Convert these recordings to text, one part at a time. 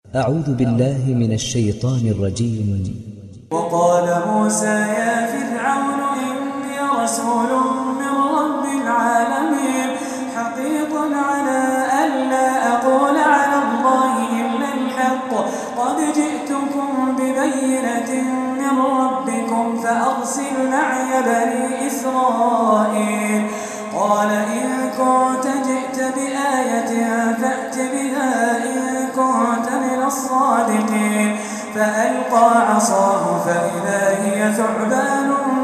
أعوذ بالله من الشيطان الرجيم. وقال موسى يا فرعون إني رسول من رب العالمين حقيق على ألا أقول على الله إلا الحق قد جئتكم ببينة من ربكم فأرسل معي بني إسرائيل قال إن كنت جئت بآية فأت بها إن كنت من الصادقين فألقى عصاه فإذا هي ثعبان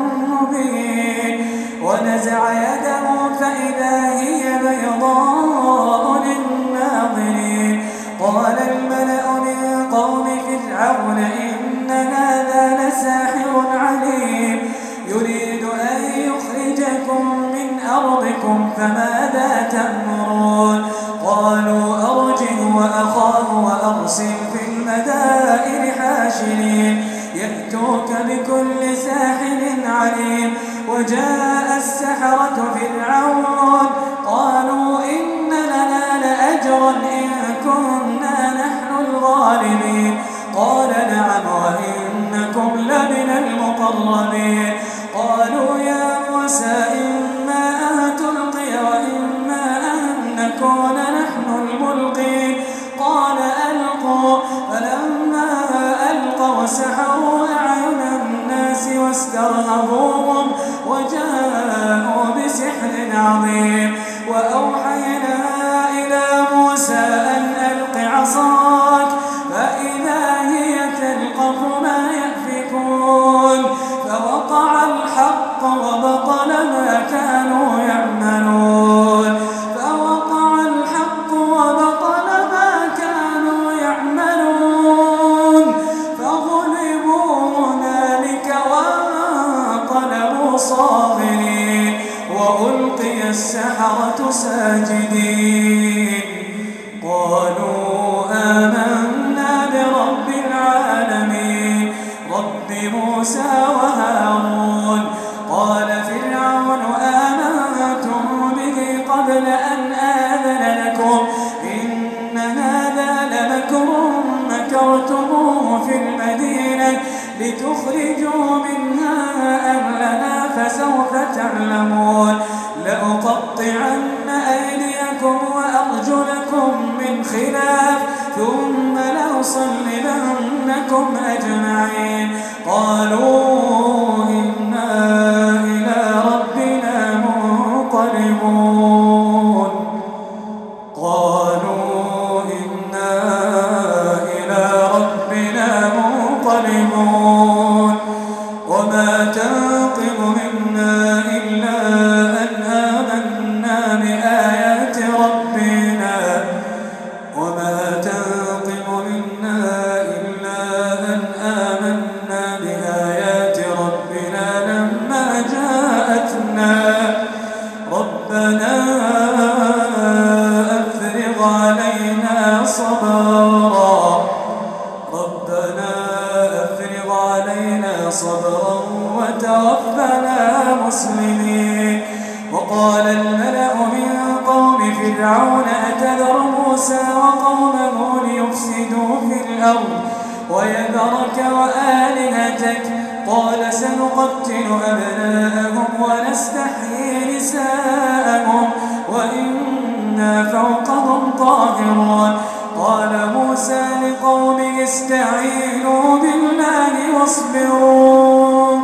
مبين ونزع يده فإذا هي بيضاء للناظرين قال الملأ من قوم فرعون إن هذا لساحر عليم يريد أن يخرجكم من أرضكم فماذا تأمرون قالوا أرجه وأخاه وأرسل في المدائن حاشرين يأتوك بكل ساحر عليم وجاء السحرة فرعون قالوا إن لنا لأجرا إن كنا نحن الغالبين قال نعم وإنكم لمن المقربين قالوا يا موسى إما أن تلقي وإما أن نكون نحن الملقين قال ألقوا فلما ألقوا سحروا أعين الناس واسترهبوهم وجاءوا بسحر عظيم وأوحينا إلى موسى أن ألق عصاك فإذا هي تلقف ما يأفكون فوقع الحق وبطل ما كانوا يعملون فوقع الحق وبطل ما كانوا يعملون فغلبوا هنالك وانقلبوا صاغرين وألقي السحرة ساجدين قالوا آمنا برب العالمين رب موسى وهارون قال فرعون آمنتم به قبل أن آذن لكم إن هذا لمكر مكرتموه في المدينة لتخرجوا منها أهلها فسوف تعلمون لأقطعن أيديكم وأرجلكم من خلاف ثم لأصلبنكم أجمعين قالوا إنا إلى ربنا منقلبون قالوا إنا إلى ربنا منقلبون وما تنقم منا إلا أن آمنا بآيات ربنا وما تنقم منا إلا أن آمنا بآيات ربنا لما جاءتنا ربنا أفرغ علينا صبرا ربنا أفرغ علينا صبرا وتوفنا مسلمين وقال الملأ من قوم فرعون أتذر موسى وقومه ليفسدوا في الأرض ويذرك وآلهتك قال سنقتل أبناءهم ونستحيي نساءهم وإنا فوقهم قاهرون قال موسى لقومه استعينوا بالله واصبروا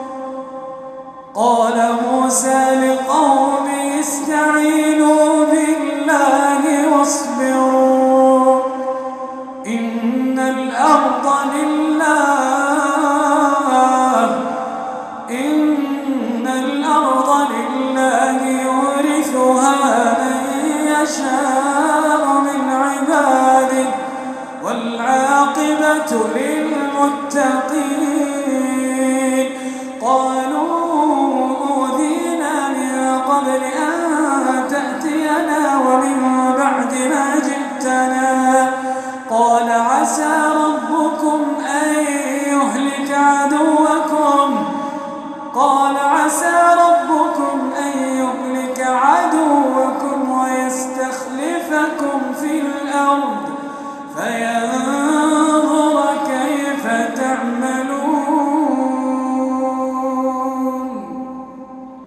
قال موسى لقومه استعينوا بالله واصبروا إن الأرض لله يورثها من يشاء من عباده والعاقبة للمتقين قالوا أوذينا من قبل أن تأتينا ومن بعد ما جئتنا قال عسى ربكم أن يهلك عدوكم ويستخلفكم في الأرض فيا